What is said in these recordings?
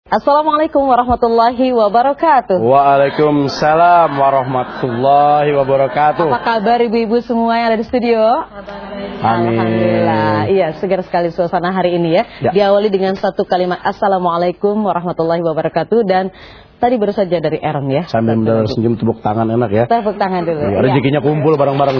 Assalamualaikum warahmatullahi wabarakatuh. Waalaikumsalam warahmatullahi wabarakatuh. Apa kabar ibu-ibu semua yang ada di studio? Amin. Alhamdulillah. Iya, segar sekali suasana hari ini ya. Diawali dengan satu kalimat Assalamualaikum warahmatullahi wabarakatuh. Dan tadi baru saja dari Aaron ya. Sambil senyum tepuk tangan enak ya. Tepuk tangan dulu. Ya, rezekinya kumpul bareng-bareng.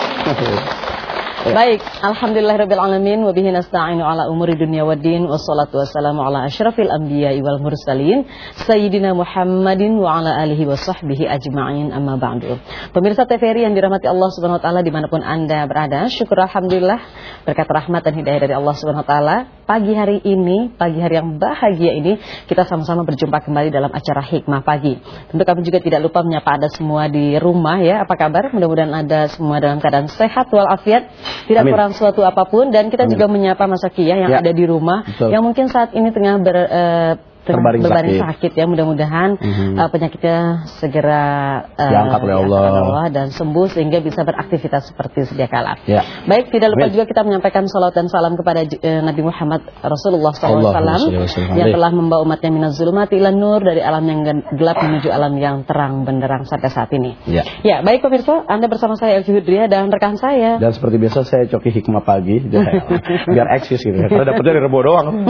Baik, alhamdulillahirabbil alamin wa bihi nasta'inu ala umuri dunya waddin wassalatu wassalamu ala asyrafil anbiya'i wal mursalin sayyidina Muhammadin wa ala alihi wa sahbihi ajma'in amma ba'du. Pemirsa TVRI yang dirahmati Allah Subhanahu wa taala dimanapun Anda berada, syukur alhamdulillah berkat rahmat dan hidayah dari Allah Subhanahu wa taala. Pagi hari ini, pagi hari yang bahagia ini, kita sama-sama berjumpa kembali dalam acara Hikmah Pagi. Tentu kami juga tidak lupa menyapa Anda semua di rumah ya. Apa kabar? Mudah-mudahan Anda semua dalam keadaan sehat walafiat, tidak kurang suatu apapun. Dan kita juga menyapa Mas Aki yang ada di rumah, yang mungkin saat ini tengah berbaring sakit ya. Mudah-mudahan penyakitnya segera diangkat oleh Allah dan sembuh sehingga bisa beraktivitas seperti sedia kala. Baik, tidak lupa juga kita menyampaikan salawat dan salam kepada Nabi Muhammad Rasulullah SAW yang telah membawa umatnya minaz zulumati ilan nur, dari alam yang gelap menuju alam yang terang benderang sampai saat ini. Ya, baik pemirsa, Anda bersama saya Elvi Hudria dan rekan saya. Dan seperti biasa saya Coki Hikmah Pagi biar eksis gitu ya. Karena dapetnya dari Rebo doang.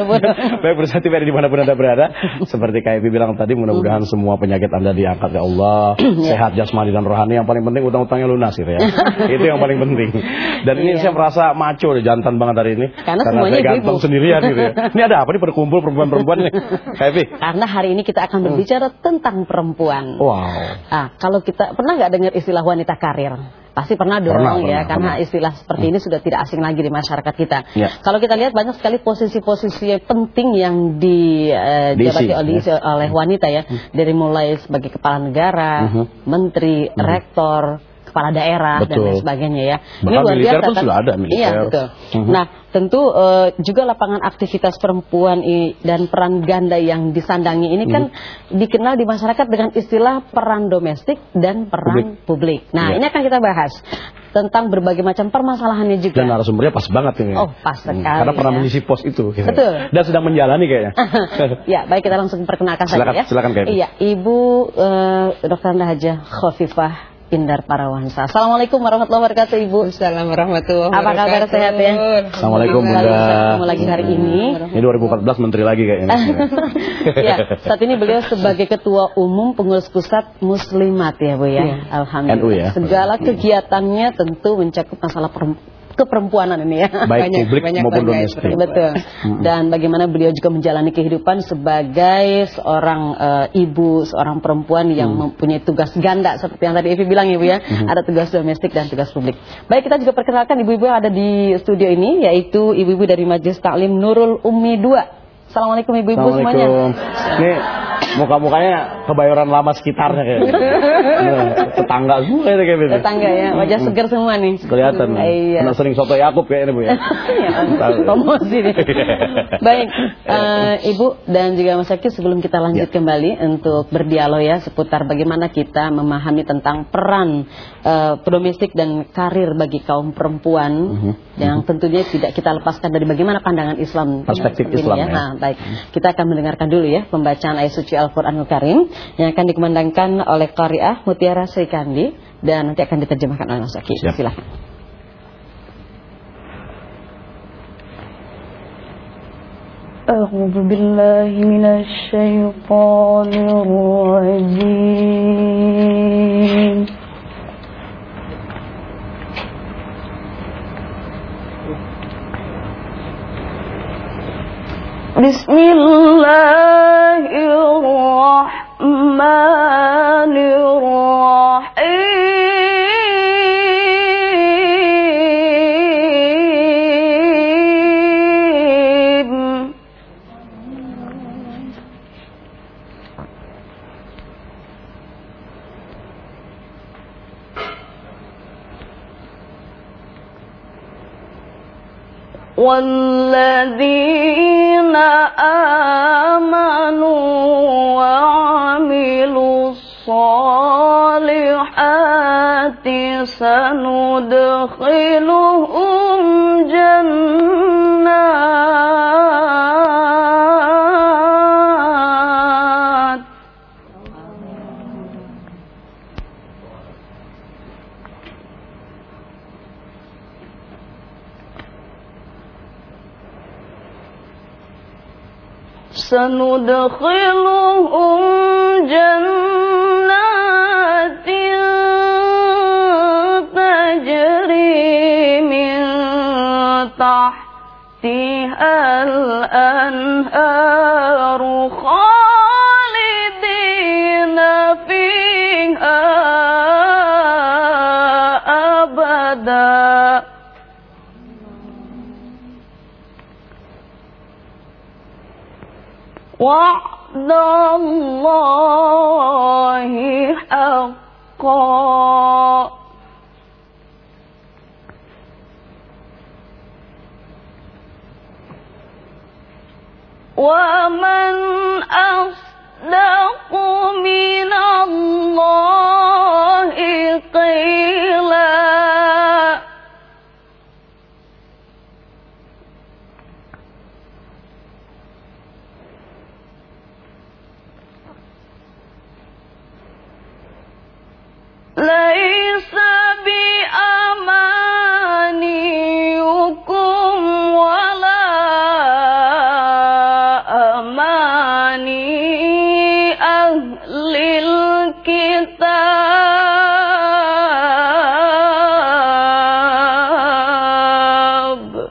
Baik bersatu di mana Anda berada, seperti kayak Ibu bilang tadi, mudah-mudahan semua penyakit Anda diangkat ya Allah, sehat jasmani dan rohani, yang paling penting utang-utangnya lunas gitu ya. Itu yang paling penting. Dan ini saya merasa maco deh, jantan banget hari ini. Karena saya ganteng sendirian gitu ya. Ini ada apa nih pada kumpul perempuan-perempuan nih? Karena hari ini kita akan berbicara tentang perempuan. Kalau kita pernah nggak dengar istilah wanita karir? Pasti pernah dong karena istilah seperti ini sudah tidak asing lagi di masyarakat kita. Kalau kita lihat banyak sekali posisi-posisi penting yang dijabati oleh wanita ya, dari mulai sebagai kepala negara, menteri, rektor, kepala daerah dan lain sebagainya ya. Bahkan ini luar biasa pun sudah ada militer. Iya, betul. Nah, tentu juga lapangan aktivitas perempuan dan peran ganda yang disandangi ini kan dikenal di masyarakat dengan istilah peran domestik dan peran publik. Nah, ini akan kita bahas tentang berbagai macam permasalahannya juga. Dan narasumbernya pas banget ini. Oh, pas sekali. Karena pernah mengisi pos itu. Betul. Dan sedang menjalani kayaknya. Ya, baik, kita langsung perkenalkan saja ya. Silakan Kak. Iya, Ibu Dr. Hajah Khofifah Indar Parawansa. Assalamualaikum warahmatullahi wabarakatuh, Ibu. Assalamualaikum warahmatullahi wabarakatuh. Apa kabar, sehat ya? Assalamualaikum Bunda. Ketemu lagi hari ini. Ini 2014 menteri lagi kayaknya. Ya, saat ini beliau sebagai Ketua Umum Pengurus Pusat Muslimat ya, Bu ya. Alhamdulillah. NU ya. Segala kegiatannya tentu mencakup masalah keperempuanan ini ya. Baik publik maupun domestik. Betul. Dan bagaimana beliau juga menjalani kehidupan sebagai seorang ibu, seorang perempuan yang mempunyai tugas ganda seperti yang tadi Evi bilang ya Bu ya. Ada tugas domestik dan tugas publik. Baik, kita juga perkenalkan ibu-ibu yang ada di studio ini, yaitu ibu-ibu dari Majelis Taklim Nurul Ummi 2. Assalamualaikum ibu-ibu semuanya. Ini muka-mukanya kebayoran lama sekitarnya kayaknya. Tetangga semua kayak gitu. Tetangga ya, wajah segar semua nih. Kelihatan. Karena sering soto Yakub kayaknya Bu ya. Promosi nih. Baik, Ibu dan juga Mas Aki, sebelum kita lanjut kembali untuk berdialog ya seputar bagaimana kita memahami tentang peran domestik dan karir bagi kaum perempuan yang tentunya tidak kita lepaskan dari bagaimana pandangan Islam, perspektif Islam ya. Nah, baik, kita akan mendengarkan dulu ya pembacaan ayat suci Al-Quranul Karim yang akan dikumandangkan oleh Qari'ah Mutiara Srikandi dan nanti akan diterjemahkan oleh Mas Aki. Silakan. A'udzu billahi minasy syaithanir rajim. Bismillahirrahmanirrahim. وَالَّذِينَ آمَنُوا وَعَمِلُوا الصَّالِحَاتِ سَنُدْخِلُهُمْ جَنَّاتٍ sanudkhiluhum jannatin tajri min tahtihal anharu khalidina fiha abada. Wa'dallahi haqqan. Wa man asdaqu minallahi qila. Laisa bi amaniyukum wala amani ahlil kitab.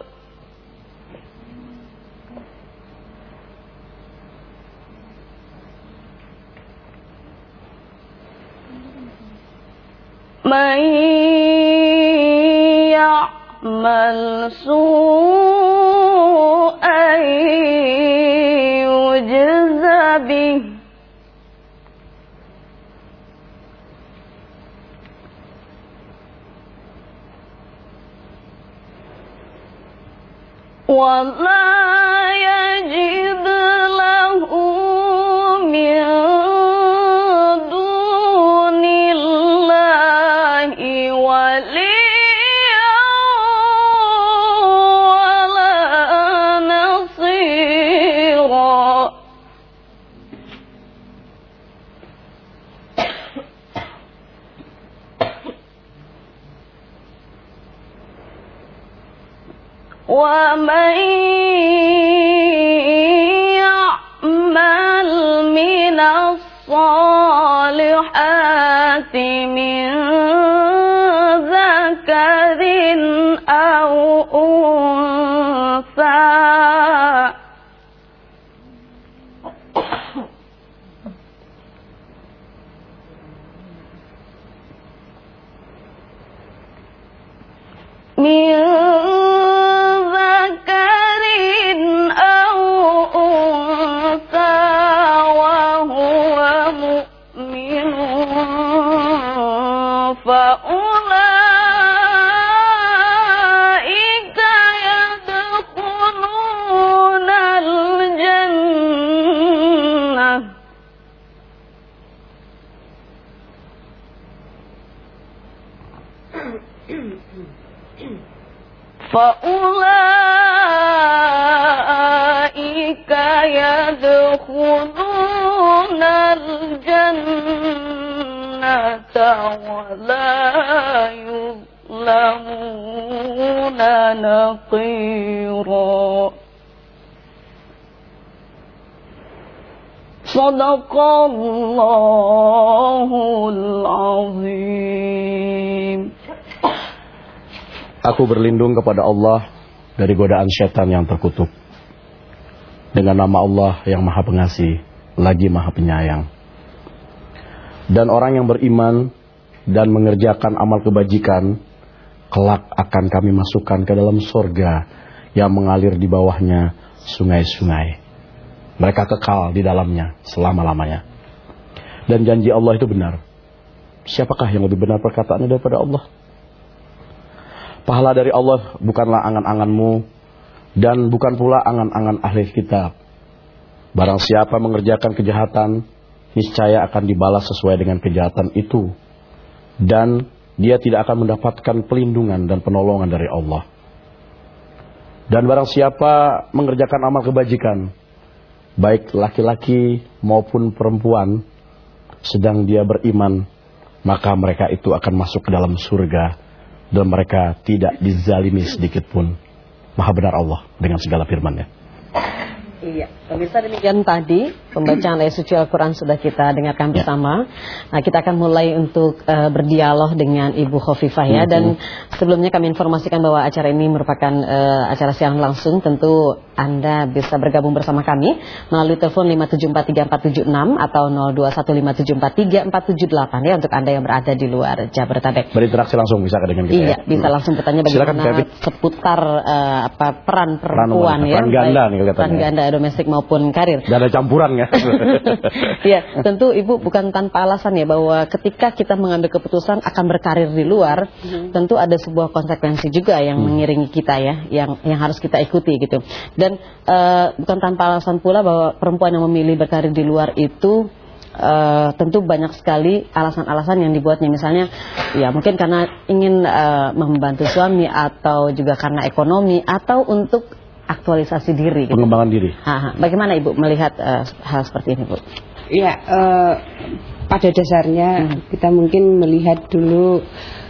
Man ya'mal su'an yujza bih wa la yajid lahu min dunillahi waliyan wala nasira. Wa man ya'mal minas salihati min zakarin aw unsa min zakarin aw unsa wa huwa mu'minun fa ulaika yadkhuluna al-jannah faulaika yadkhuluna al-jannata wa la yuzlamuna naqira. Sadaqallahul azim. Aku berlindung kepada Allah dari godaan syaitan yang terkutuk. Dengan nama Allah yang Maha Pengasih, lagi Maha Penyayang. Dan orang yang beriman dan mengerjakan amal kebajikan, kelak akan kami masukkan ke dalam surga yang mengalir di bawahnya sungai-sungai. Mereka kekal di dalamnya selama-lamanya. Dan janji Allah itu benar. Siapakah yang lebih benar perkataannya daripada Allah? Pahala dari Allah bukanlah angan-anganmu dan bukan pula angan-angan ahli kitab. Barang siapa mengerjakan kejahatan, niscaya akan dibalas sesuai dengan kejahatan itu. Dan dia tidak akan mendapatkan pelindungan dan penolongan dari Allah. Dan barang siapa mengerjakan amal kebajikan, baik laki-laki maupun perempuan, sedang dia beriman, maka mereka itu akan masuk ke dalam surga. Dan mereka tidak dizalimi sedikit pun. Maha benar Allah dengan segala firman-Nya. Iya, pemirsa, demikian tadi pembacaan ayat suci Al-Quran sudah kita dengarkan bersama. Nah, kita akan mulai untuk berdialog dengan Ibu Khofifah ya. Dan sebelumnya kami informasikan bahwa acara ini merupakan acara siaran langsung. Tentu Anda bisa bergabung bersama kami melalui telepon 5743476 atau 0215743478 ya, untuk Anda yang berada di luar Jabodetabek. Berinteraksi langsung bisa dengan kita. Iya, bisa langsung bertanya bagaimana seputar peran perempuan ya. Peran ganda nih kelihatannya. Peran ganda domestik maupun karir. Gak ada campuran ya. Ya, tentu Ibu bukan tanpa alasan ya bahwa ketika kita mengambil keputusan akan berkarir di luar, tentu ada sebuah konsekuensi juga yang mengiringi kita ya, yang harus kita ikuti gitu. Dan bukan tanpa alasan pula bahwa perempuan yang memilih berkarir di luar itu tentu banyak sekali alasan-alasan yang dibuatnya. Misalnya ya mungkin karena ingin membantu suami, atau juga karena ekonomi, atau untuk aktualisasi diri gitu. Pengembangan diri. Bagaimana Ibu melihat hal seperti ini, Bu? Ya, pada dasarnya kita mungkin melihat dulu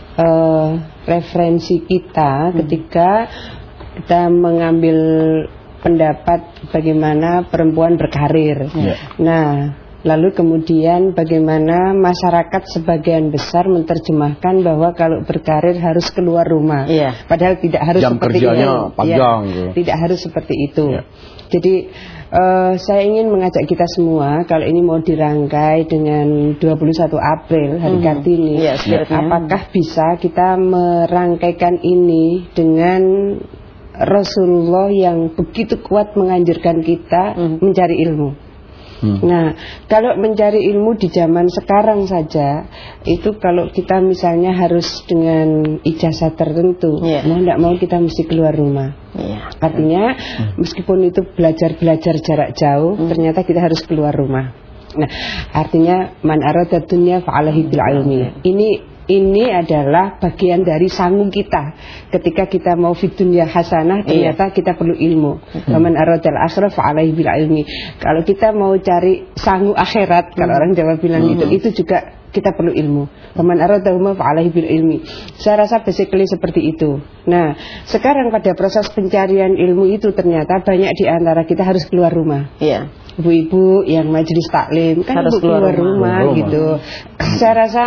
referensi kita ketika kita mengambil pendapat bagaimana perempuan berkarir. Nah, lalu kemudian bagaimana masyarakat sebagian besar menerjemahkan bahwa kalau berkarir harus keluar rumah. Padahal tidak harus jam seperti kerjanya itu. panjang. Tidak harus seperti itu. Jadi saya ingin mengajak kita semua, kalau ini mau dirangkai dengan 21 April hari Kartini, apakah bisa kita merangkaikan ini dengan Rasulullah yang begitu kuat menganjurkan kita mencari ilmu. Nah, kalau mencari ilmu di zaman sekarang saja, itu kalau kita misalnya harus dengan ijazah tertentu, mau tidak mau kita mesti keluar rumah. Artinya meskipun itu belajar jarak jauh, ternyata kita harus keluar rumah. Nah, artinya man arada dunya fa'alaihi bil ilmi. Ini adalah bagian dari sangu kita. Ketika kita mau fid dunya hasanah, ternyata kita perlu ilmu. Man aradal akhirah fa'alaihi bil ilmi. Kalau kita mau cari sangu akhirat, kalau orang Jawa bilang itu juga kita perlu ilmu. Man aradahuma fa'alaihi bil ilmi. Saya rasa basically seperti itu. Nah, sekarang pada proses pencarian ilmu itu ternyata banyak di antara kita harus keluar rumah. Ibu-ibu yang majelis taklim kan harus keluar rumah gitu. Saya rasa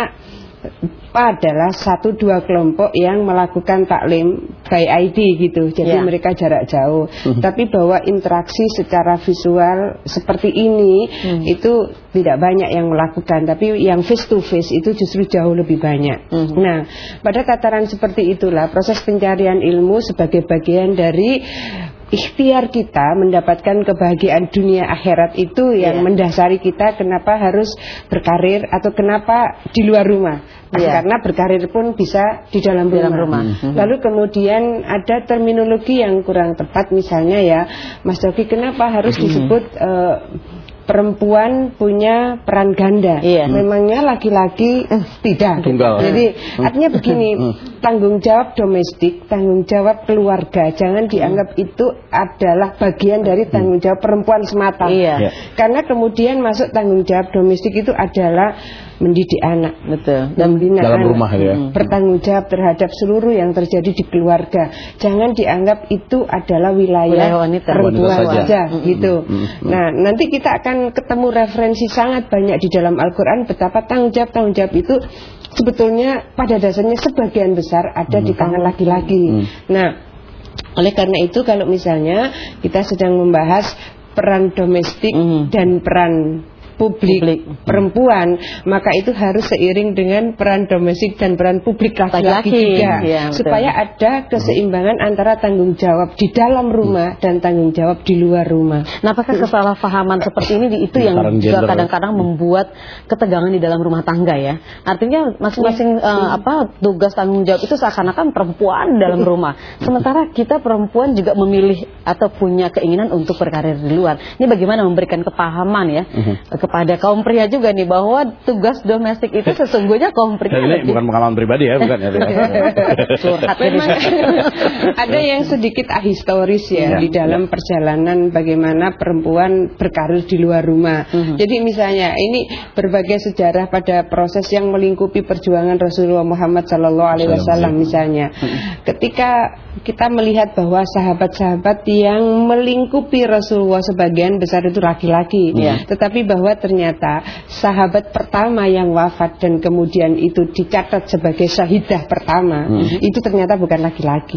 adalah 1-2 kelompok yang melakukan taklim by ID gitu. Jadi mereka jarak jauh. Tapi bahwa interaksi secara visual seperti ini itu tidak banyak yang melakukan. Tapi yang face to face itu justru jauh lebih banyak. Nah, pada tataran seperti itulah proses pencarian ilmu sebagai bagian dari ikhtiar kita mendapatkan kebahagiaan dunia akhirat itu yang mendasari kita kenapa harus berkarir atau kenapa di luar rumah. Karena berkarir pun bisa di dalam rumah. Lalu kemudian ada terminologi yang kurang tepat, misalnya ya Mas Doki, kenapa harus disebut perempuan punya peran ganda? Memangnya laki-laki tidak? Tunggal. Jadi artinya begini, tanggung jawab domestik, tanggung jawab keluarga, jangan dianggap itu adalah bagian dari tanggung jawab perempuan semata. Karena kemudian masuk tanggung jawab domestik itu adalah mendidik anak, dan membina dalam anak, rumah ya. bertanggung jawab terhadap seluruh yang terjadi di keluarga. Jangan dianggap itu adalah wilayah perempuan saja gitu. Nah, nanti kita akan ketemu referensi sangat banyak di dalam Al-Quran betapa tanggung jawab itu sebetulnya pada dasarnya sebagian besar ada di tangan laki-laki. Nah, oleh karena itu kalau misalnya kita sedang membahas peran domestik dan peran publik perempuan, maka itu harus seiring dengan peran domestik dan peran publik laki-laki juga, supaya ada keseimbangan antara tanggung jawab di dalam rumah dan tanggung jawab di luar rumah. Nah, apakah kesalahpahaman seperti ini itu yang juga kadang-kadang membuat ketegangan di dalam rumah tangga ya? Artinya masing-masing tugas tanggung jawab itu seakan-akan perempuan dalam rumah, sementara kita perempuan juga memilih atau punya keinginan untuk berkarir di luar. Ini bagaimana memberikan kepahaman ya kepada kaum pria juga nih, bahwa tugas domestik itu sesungguhnya kaum pria. Ini bukan pengalaman pribadi ya, bukan ya. Memang ada yang sedikit ahistoris ya di dalam perjalanan bagaimana perempuan berkarir di luar rumah. Jadi misalnya ini berbagai sejarah pada proses yang melingkupi perjuangan Rasulullah Muhammad SAW misalnya. Ketika kita melihat bahwa sahabat-sahabat yang melingkupi Rasulullah sebagian besar itu laki-laki. Tetapi bahwa ternyata sahabat pertama yang wafat dan kemudian itu dicatat sebagai syahidah pertama, itu ternyata bukan laki-laki.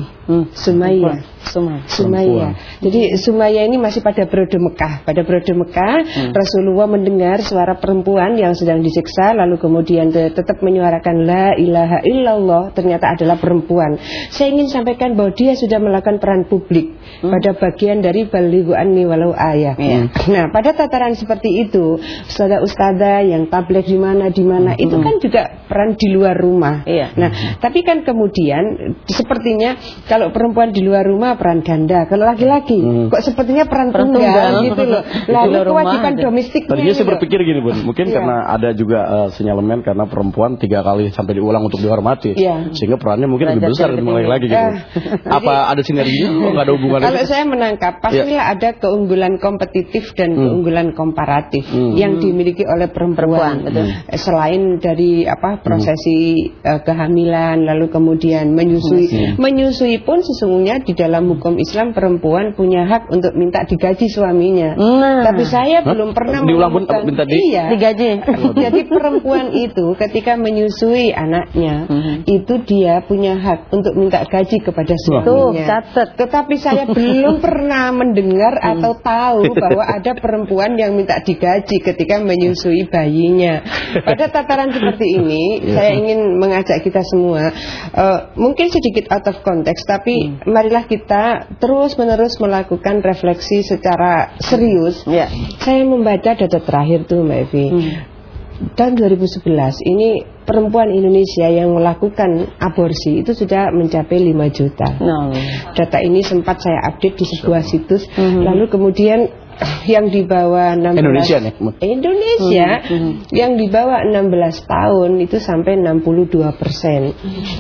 Sumayyah. Jadi Sumayyah ini masih pada periode Mekah. Pada periode Mekah, Rasulullah mendengar suara perempuan yang sedang disiksa, lalu kemudian tetap menyuarakan la ilaha illallah, ternyata adalah perempuan. Saya ingin sampaikan bahwa dia sudah melakukan peran publik pada bagian dari balighu anni walau ayah. Nah, pada tataran seperti itu, ustazah yang tabligh di mana itu kan juga peran di luar rumah. Nah, tapi kan kemudian sepertinya kalau perempuan di luar rumah peran ganda, kalau laki-laki kok sepertinya peran tunggal gitu loh. Lalu kewajiban domestiknya. Tadinya saya berpikir gini, Bun, mungkin karena ada juga sinyalemen karena perempuan 3 kali sampai diulang untuk dihormati, sehingga perannya mungkin lebih besar dibanding lagi gitu. Apa ada sinerginya? Nggak ada hubungannya? Kalau saya menangkap, pastilah ada keunggulan kompetitif dan keunggulan komparatif yang dimiliki oleh perempuan. Selain dari prosesi kehamilan, lalu kemudian menyusui pun sesungguhnya di dalam hukum Islam perempuan punya hak untuk minta digaji suaminya. Tapi saya belum pernah menemukan digaji. Jadi perempuan itu ketika menyusui anaknya, itu dia punya hak untuk minta gaji kepada suaminya. Tetapi saya belum pernah mendengar atau tahu bahwa ada perempuan yang minta digaji ketika menyusui bayinya. Pada tataran seperti ini, saya ingin mengajak kita semua, mungkin sedikit out of context, tapi marilah kita terus-menerus melakukan refleksi secara serius. Saya membaca data terakhir tuh, Mbak Evi. Tahun 2011 ini perempuan Indonesia yang melakukan aborsi itu sudah mencapai 5 juta. Data ini sempat saya update di sebuah situs. Lalu kemudian yang di bawah 16 Indonesia yang di bawah 16 tahun itu sampai 62%.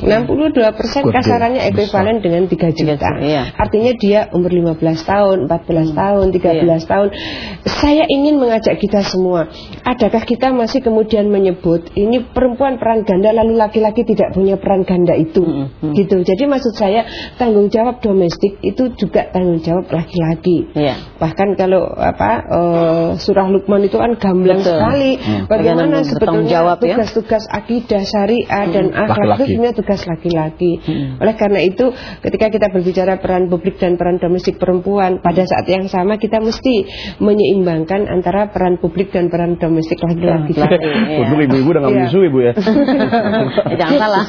62% kasarannya ekuivalen dengan 3 juta. Artinya dia umur 15 tahun, 14 tahun, 13 tahun. Saya ingin mengajak kita semua, adakah kita masih kemudian menyebut ini perempuan peran ganda lalu laki-laki tidak punya peran ganda itu? Gitu. Jadi maksud saya tanggung jawab domestik itu juga tanggung jawab laki-laki. Bahkan kalau surah Luqman itu kan gamblang sekali bagaimana sebetulnya tugas-tugas akidah syariah dan akhlak itu sebenarnya tugas laki-laki. Oleh karena itu ketika kita berbicara peran publik dan peran domestik perempuan, pada saat yang sama kita mesti menyeimbangkan antara peran publik dan peran domestik laki-laki. Untuk ibu-ibu udah nggak menyusui, Bu, ya. Jangan salah.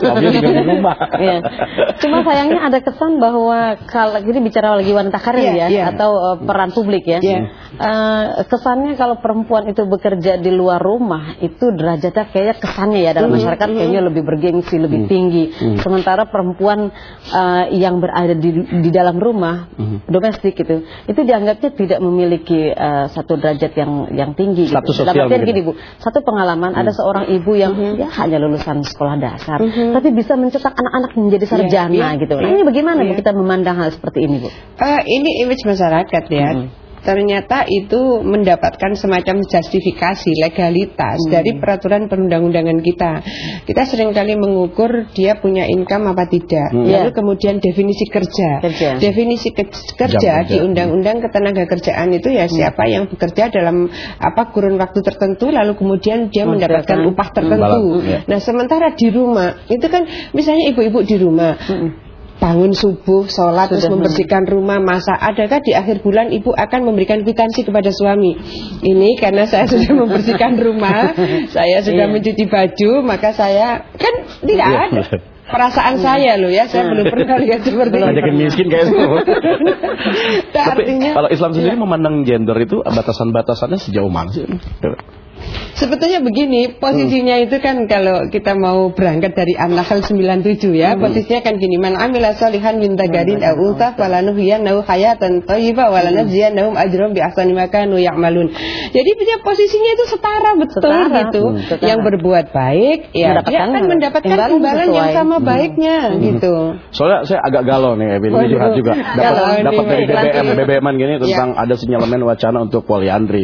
Cuma sayangnya ada kesan bahwa kalau jadi bicara lagi wanita karir atau peran publik kesannya kalau perempuan itu bekerja di luar rumah itu derajatnya kayaknya kesannya dalam masyarakat kayaknya lebih bergengsi, lebih tinggi. Sementara perempuan yang berada di dalam rumah domestik itu dianggapnya tidak memiliki satu derajat yang tinggi. Status sosial gini, Bu. Satu pengalaman ada seorang ibu yang hanya lulusan sekolah dasar tapi bisa mencetak anak-anak menjadi sarjana gitu. Ini bagaimana Bu kita memandang hal seperti ini, Bu? Ini image masyarakat ternyata itu mendapatkan semacam justifikasi legalitas dari peraturan perundang-undangan kita. Kita seringkali mengukur dia punya income apa tidak. Lalu kemudian definisi kerja. Definisi kerja di undang-undang ketenagakerjaan itu siapa yang bekerja dalam kurun waktu tertentu lalu kemudian dia mendapatkan upah tertentu. Nah, sementara di rumah itu kan misalnya ibu-ibu di rumah bangun subuh, sholat, terus membersihkan rumah, masak. Adakah di akhir bulan ibu akan memberikan kwitansi kepada suami? Ini karena saya sudah membersihkan rumah, saya sudah mencuci baju, maka saya kan tidak ada. Perasaan saya saya belum pernah lihat seperti itu. Ajakin miskin kayak itu. Tapi artinya, kalau Islam sendiri memandang gender itu batasan-batasannya sejauh mana sih? Sebetulnya begini, posisinya itu kan kalau kita mau berangkat dari An-Nahl 97 posisinya kan gini, man amila sholihan min dzakarin aw untha falanuhyiyannahu hayatan thayyibah wa lanajziyannahum ajrahum bi ahsani ma kanu ya'malun. Jadi dia posisinya itu setara gitu. Yang berbuat baik dia akan mendapatkan imbalan yang sama baiknya gitu. Soalnya saya agak galau nih, ini curhat juga. Dapat dari BBM-an gini tentang ada sinyalemen wacana untuk poliandri.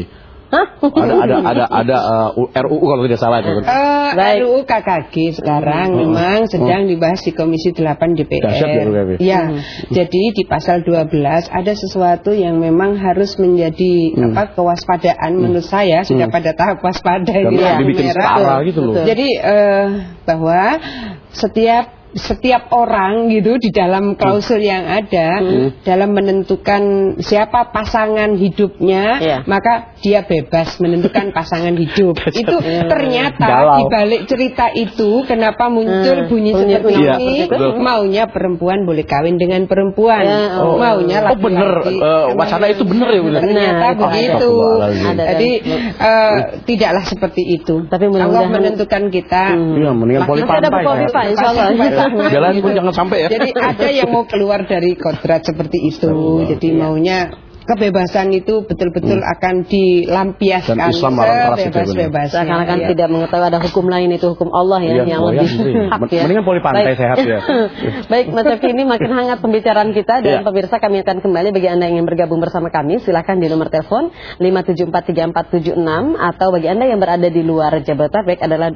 Ada RUU kalau tidak salah itu. RUU KKG sekarang memang sedang dibahas di Komisi 8 DPR. Ya, jadi di pasal 12 ada sesuatu yang memang harus menjadi kewaspadaan menurut saya sudah pada tahap waspada ini merah. Gitu loh. Jadi bahwa setiap orang gitu di dalam klausul yang ada dalam menentukan siapa pasangan hidupnya, maka dia bebas menentukan pasangan hidup. Itu ternyata di balik cerita itu kenapa muncul bunyi seperti ini, maunya perempuan boleh kawin dengan perempuan, maunya laki-laki. Bener, wacana itu bener ya bener. Ternyata begitu. Jadi tidaklah seperti itu. Tapi Allah menentukan kita. Mendingan poli pantai. Insyaallah. Jalan pun jangan sampai ya. Jadi ada yang mau keluar dari kodrat seperti itu. Jadi maunya kebebasan itu betul-betul akan dilampiaskan sebebas-bebasnya. Seakan-akan tidak mengetahui ada hukum lain, itu hukum Allah ya, yang lebih hak ya. Mendingan poli pantai sehat ya. Baik, Mas Syafki, ini makin hangat pembicaraan kita dan pemirsa kami akan kembali. Bagi Anda yang ingin bergabung bersama kami silakan di nomor telepon 5743476 atau bagi Anda yang berada di luar Jabodetabek adalah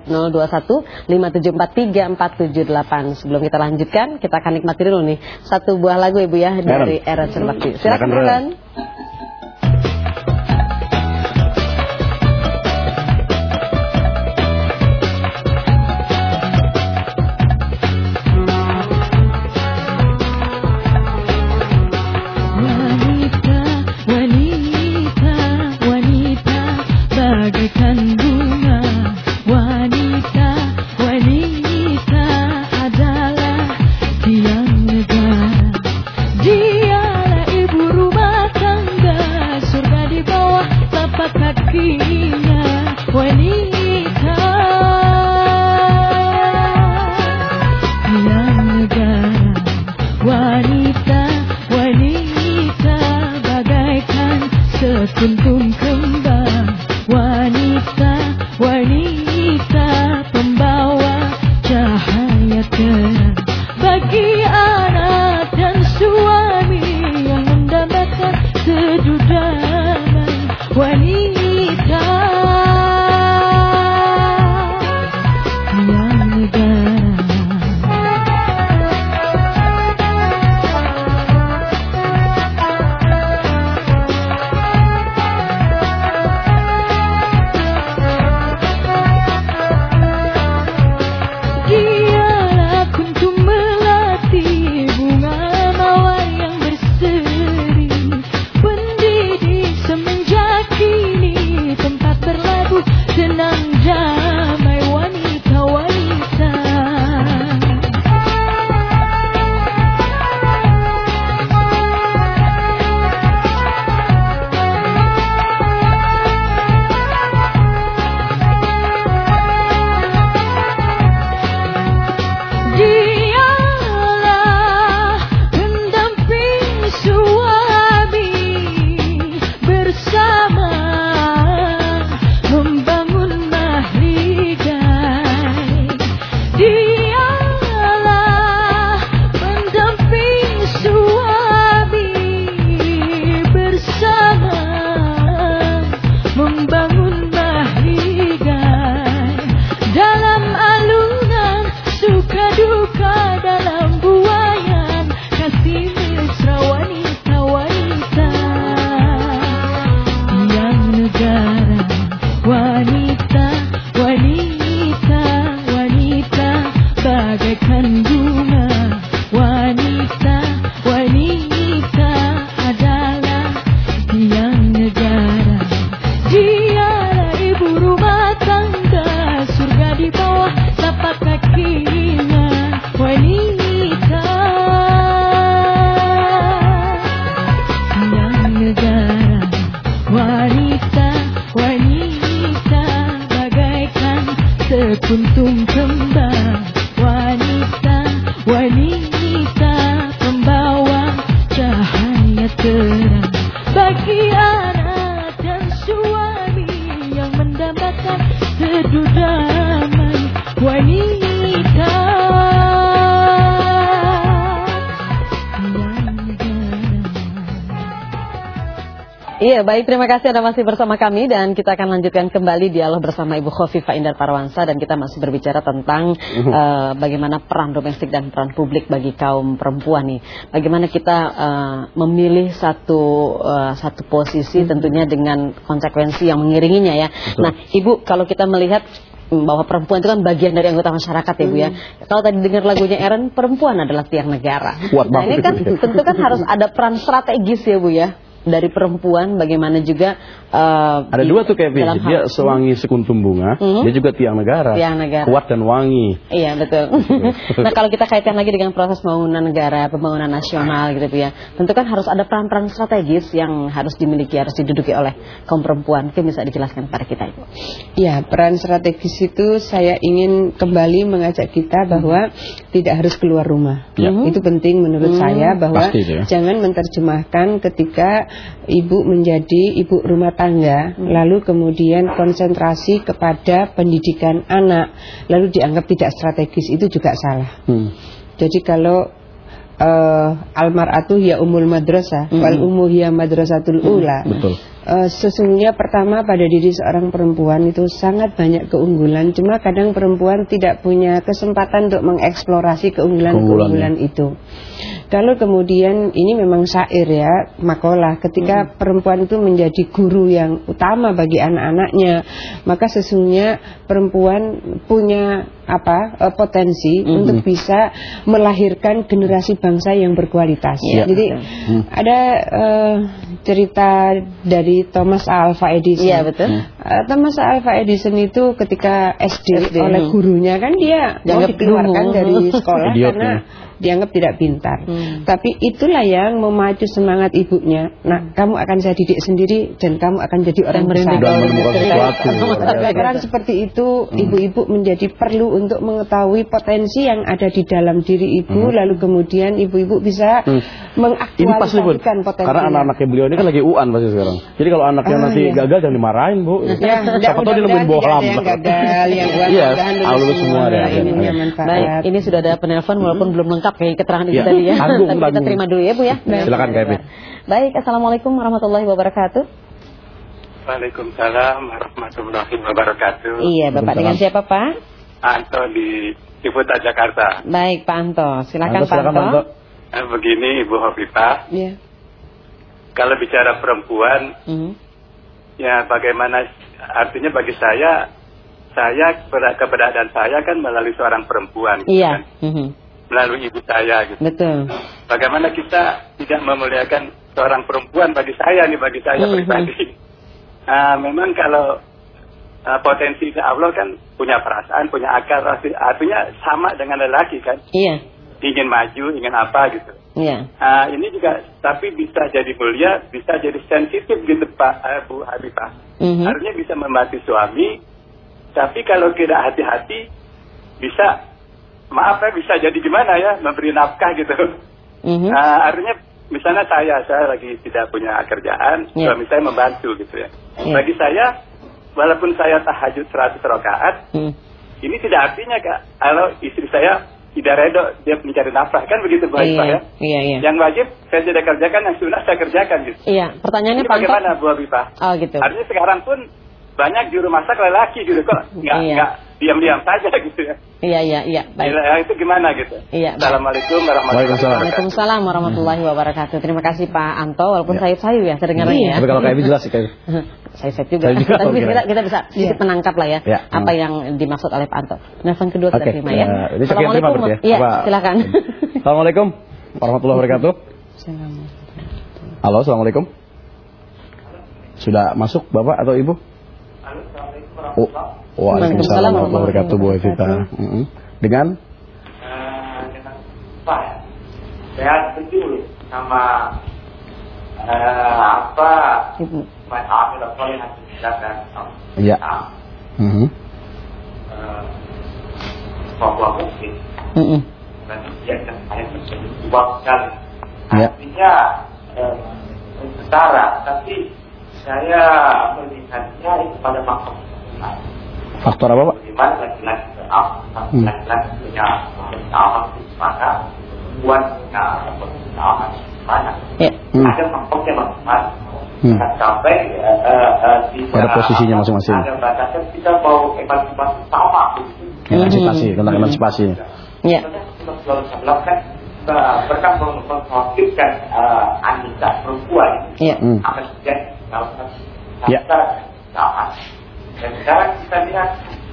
021-5743478. Sebelum kita lanjutkan, kita akan nikmati dulu nih satu buah lagu Ibu ya dari Era Surbakti. Silakan. Iya, baik, terima kasih Anda masih bersama kami dan kita akan lanjutkan kembali dialog bersama Ibu Khofifah Indar Parawansa dan kita masih berbicara tentang bagaimana peran domestik dan peran publik bagi kaum perempuan nih. Bagaimana kita memilih satu posisi tentunya dengan konsekuensi yang mengiringinya ya. Betul. Nah, Ibu, kalau kita melihat bahwa perempuan itu kan bagian dari anggota masyarakat ya Bu ya. Kalau tadi dengar lagunya Aaron, perempuan adalah tiang negara. Nah, ini kan tentu kan harus ada peran strategis ya Bu ya. Dari perempuan bagaimana juga ada dua tuh Kevin, dia sewangi sekuntum bunga, dia juga tiang negara, kuat dan wangi. Iya betul. Nah kalau kita kaitkan lagi dengan proses pembangunan negara, pembangunan nasional gitu ya, tentu kan harus ada peran-peran strategis yang harus dimiliki, harus diduduki oleh kaum perempuan. Mungkin bisa dijelaskan kepada kita Ibu. Ya, peran strategis itu saya ingin kembali mengajak kita bahwa tidak harus keluar rumah. Itu penting menurut saya bahwa jangan menerjemahkan ketika ibu menjadi ibu rumah tangga, lalu kemudian konsentrasi kepada pendidikan anak, lalu dianggap tidak strategis, itu juga salah. Jadi kalau almar'atu ya umul madrasah, wal ummu hiya madrasatul ula. Sesungguhnya pertama pada diri seorang perempuan itu sangat banyak keunggulan, cuma kadang perempuan tidak punya kesempatan untuk mengeksplorasi keunggulan-keunggulan itu. Kalau kemudian ini memang syair ya, makalah, ketika perempuan itu menjadi guru yang utama bagi anak-anaknya, maka sesungguhnya perempuan punya potensi untuk bisa melahirkan generasi bangsa yang berkualitas. Jadi ada cerita dari Thomas Alva Edison. Iya betul. Thomas Alva Edison itu ketika SD oleh gurunya kan dia mau dikeluarkan dari sekolah karena dianggap tidak pintar. Tapi itulah yang memacu semangat ibunya. Nah, kamu akan saya didik sendiri dan kamu akan jadi orang besar. Sekarang seperti itu, ibu-ibu menjadi perlu untuk mengetahui potensi yang ada di dalam diri ibu, lalu kemudian ibu-ibu bisa mengaktualisasikan potensi. Karena anak-anaknya beliau ini kan lagi UAN pasti sekarang. Jadi kalau anaknya nanti gagal jangan dimarahin Bu. Siapa tahu dia nemuin bohlam. Yang gagal, yang UAN, lulus semua deh. Baik, ini sudah ada penelpon walaupun belum lengkap kayak keterangan itu tadi ya. Tapi kita terima dulu ya Bu ya. Silakan Kevin. Baik, assalamualaikum warahmatullahi wabarakatuh. Waalaikumsalam warahmatullahi wabarakatuh. Iya, Bapak dengan siapa Pak? Anto di Ciputat, Jakarta. Baik Pak Anto, silakan Pak Anto. Begini Ibu Khofifah. Iya. Kalau bicara perempuan, ya bagaimana, artinya bagi saya keberadaan saya kan melalui seorang perempuan. Iya. Kan? Melalui ibu saya gitu. Betul. Bagaimana kita tidak memuliakan seorang perempuan bagi saya pribadi. Memang kalau potensi Allah kan punya perasaan, punya akal, artinya sama dengan lelaki kan. Iya. Ingin maju, ingin apa gitu. Iya. Ini juga tapi bisa jadi mulia, bisa jadi sensitif gitu Pak Bu Habibah. Artinya bisa membantu suami, tapi kalau tidak hati-hati bisa, maaf ya, bisa jadi gimana ya, memberi nafkah gitu. Artinya misalnya saya lagi tidak punya kerjaan, suami saya membantu gitu ya. Bagi saya, walaupun saya tahajud 100 rakaat, ini tidak artinya Kak, kalau istri saya tidak redo dia mencari nafkah, kan begitu Bu Habibah ya. Iya. Yang wajib saya tidak kerjakan, yang sunnah saya kerjakan gitu. Iya, pertanyaannya Pak, bagaimana Bu Habibah? Oh gitu. Artinya sekarang pun banyak juru masak lelaki gitu kok, nggak diam-diam saja gitu ya. Iya. Baik. Itu gimana gitu? Iya. Assalamualaikum warahmatullahi wabarakatuh. Waalaikumsalam warahmatullahi wabarakatuh. Terima kasih Pak Anto, walaupun sayu ya terdengarnya ya. Tapi kalau kayak jelas sih kayak. Saya juga. Tapi kita bisa sedikit menangkap lah ya apa yang dimaksud oleh Pak Anto. Nelfon kedua kita terima ya. Assalamualaikum. Iya, silakan. Assalamualaikum warahmatullahi wabarakatuh. Halo, assalamualaikum. Sudah masuk Bapak atau Ibu? Waalaikumsalam warahmatullahi wabarakatuh Bu Evita. Dengan Pak, saya setuju sama Mas Amir Soleh yang dijelaskan. Iya. Bahwa mungkin dia dan saya menjadi kuat sekali. Artinya setara, tapi saya melihatnya itu pada faktor apa Pak? Bagaimana laki-laki punya amal maka perempuan punya amal mana? Ada faktornya bagaimana? sampai pada posisinya masing-masing. Ada batasan kita mau emansipasi sama. Emansipasi, tentang emansipasi. Ya. Kan mereka mengkhawatirkan wanita perempuan. Ya. Akan terjadi sama. Dan sekarang kita lihat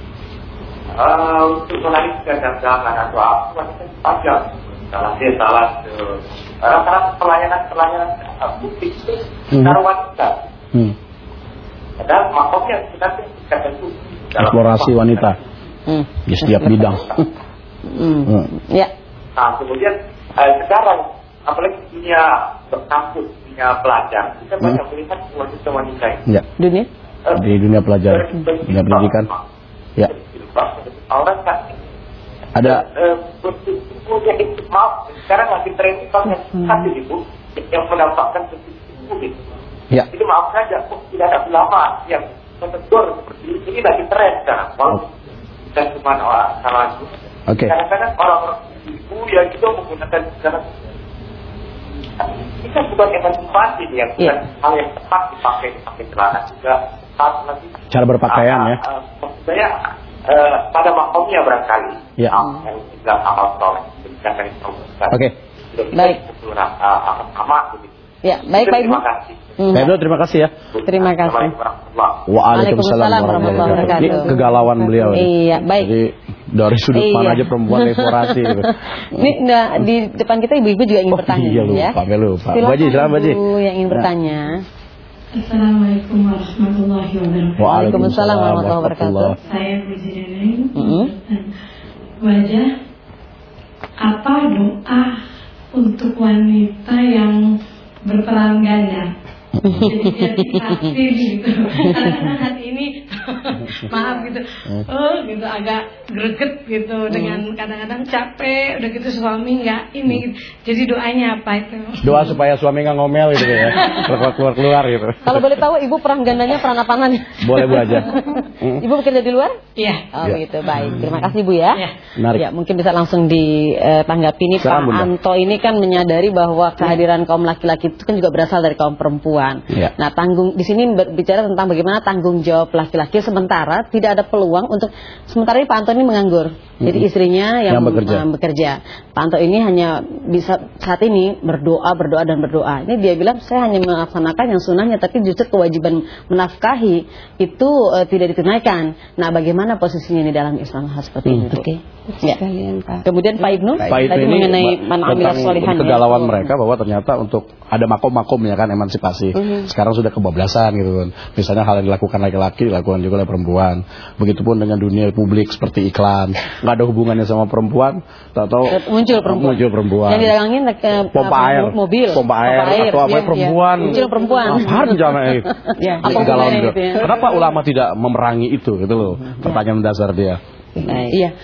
untuk melarikan dagangan atau apa kita panjang. Salah rata-rata pelayanan publik itu secara wanita. Padahal makomnya kita itu eksplorasi wanita di setiap bidang. Ya. Nah, kemudian sekarang apalagi dunia kampus, dunia pelajar, kita banyak melihat wanita ini. Ya. Di dunia pelajar, dunia pendidikan. Ya. Orang kan ada punya itu maaf sekarang lagi tren satu ibu yang mendapatkan publik. Ya. Itu maaf saja, tidak ada ulama yang menegur seperti ini lagi tren sekarang. Walaupun dan cuma salah itu. Kadang-kadang orang-orang ibu yang itu menggunakan sekarang kita bukan emansipasi yang bukan hal yang tepat dipakai celana juga tepat lagi. Cara berpakaian ya. Maksudnya pada makomnya barangkali. Ya. Yang bilang amal soleh. Oke. Baik. Ya, baik Pak Ibnu. Terima kasih ya. Terima kasih. Waalaikumsalam warahmatullahi wabarakatuh. Ini kegalauan beliau. Iya, baik. Jadi dari sudut mana aja perempuan eksplorasi gitu. Ini di depan kita ibu-ibu juga ingin bertanya ya. Lupa. Silakan Bu Haji. Yang ingin bertanya. Assalamualaikum warahmatullahi wabarakatuh. Waalaikumsalam warahmatullahi wabarakatuh. Saya Puji Neneng. Wajah apa doa untuk wanita yang berperan ganda? Jadi dia dikasih gitu. Kadang-kadang hati ini maaf gitu. Gitu agak greget gitu dengan kadang-kadang capek udah gitu suami nggak ini gitu. Jadi doanya apa itu? Doa supaya suami nggak ngomel gitu ya. Keluar gitu. Kalau boleh tahu ibu peran gandanya peran apaan? Boleh Bu aja. Ibu bekerja di luar? Iya. Oh gitu, baik. Terima kasih Bu ya. Menarik. Ya, mungkin bisa langsung ditanggapi nih Pak Anto ini kan menyadari bahwa kehadiran kaum laki-laki itu kan juga berasal dari kaum perempuan. Ya. Nah, di sini berbicara tentang bagaimana tanggung jawab laki-laki sementara tidak ada peluang untuk sementara ini Pak Anto ini menganggur. Jadi istrinya yang bekerja. Pak Anto ini hanya bisa saat ini berdoa dan berdoa. Ini dia bilang saya hanya melaksanakan yang sunnahnya, tapi justru kewajiban menafkahi itu tidak ditunaikan. Nah, bagaimana posisinya ini dalam Islam seperti ini? Oke. Ya. Pak. Kemudian Pak Ibnu tadi ini mengenai man amila sholihan kegalauan mereka bahwa ternyata untuk ada makom-makomnya kan emansipasi. Sekarang sudah kebablasan gitu kan. Misalnya hal yang dilakukan laki-laki dilakukan juga oleh perempuan. Begitupun dengan dunia publik seperti iklan, nggak ada hubungannya sama perempuan, atau muncul perempuan. Yang didagangin pompa air, atau apa perempuan. Muncul perempuan. Apaan jangan itu? Kegalauan gitu. Kenapa ulama tidak memerangi itu gitu loh? Pertanyaan dasar dia. Iya,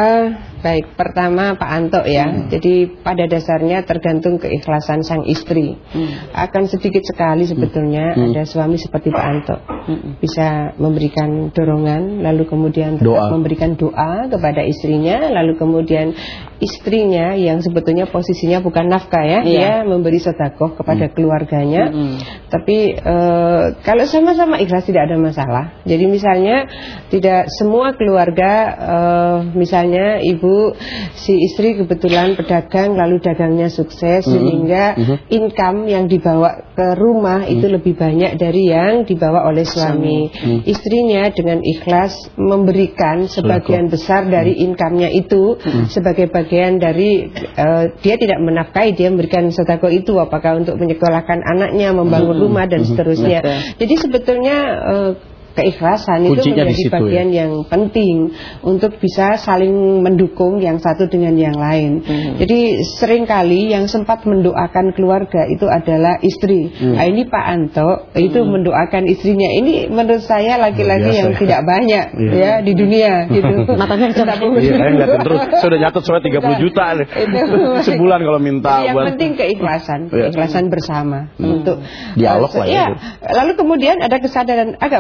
baik. Pertama Pak Anto ya. Jadi pada dasarnya tergantung keikhlasan sang istri. Akan sedikit sekali sebetulnya ada suami seperti Pak Anto bisa memberikan dorongan, lalu kemudian tetap memberikan doa kepada istrinya, lalu kemudian istrinya yang sebetulnya posisinya bukan nafkah ya, dia memberi sedekah kepada keluarganya. Tapi kalau sama-sama ikhlas tidak ada masalah. Jadi misalnya tidak semua keluarga misalnya ibu si istri kebetulan pedagang lalu dagangnya sukses sehingga income yang dibawa ke rumah itu lebih banyak dari yang dibawa oleh suami. Istrinya dengan ikhlas memberikan sebagian besar dari income-nya itu sebagai bagian dari dia tidak menafkahi, dia memberikan sedekah itu apakah untuk menyekolahkan anaknya, membangun rumah dan seterusnya. Jadi sebetulnya keikhlasan itu menjadi bagian yang penting untuk bisa saling mendukung yang satu dengan yang lain. Jadi seringkali yang sempat mendoakan keluarga itu adalah istri. Nah, ini Pak Anto itu mendoakan istrinya. Ini menurut saya laki-laki yang tidak banyak ya di dunia gitu. Matanya saya ngeliatin terus. Saya udah nyatet soalnya 30 juta sebulan kalau minta. Yang penting keikhlasan bersama untuk dialog lah ya. Lalu kemudian ada kesadaran agak banyak kok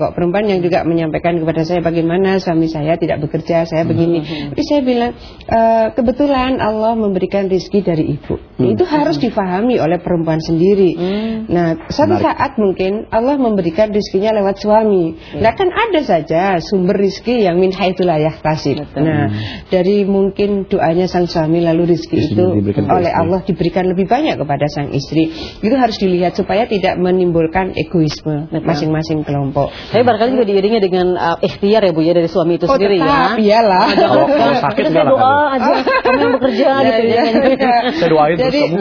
kelompok perempuan yang juga menyampaikan kepada saya bagaimana suami saya tidak bekerja, saya begini. Tapi saya bilang kebetulan Allah memberikan rezeki dari ibu. Itu harus difahami oleh perempuan sendiri. Nah, suatu saat mungkin Allah memberikan rezekinya lewat suami. Nah, kan ada saja sumber rezeki yang min haitsu la yahtasib. Nah, dari mungkin doanya sang suami lalu rezeki itu oleh Allah diberikan lebih banyak kepada sang istri. Itu harus dilihat supaya tidak menimbulkan egoisme masing-masing kelompok. Tapi barangkali juga diiringi dengan ikhtiar ya Bu ya dari suami itu sendiri ya. Iyalah. Kalau sakit kita doa aja kamu yang bekerja gitu ya. Saya doain terus kamu.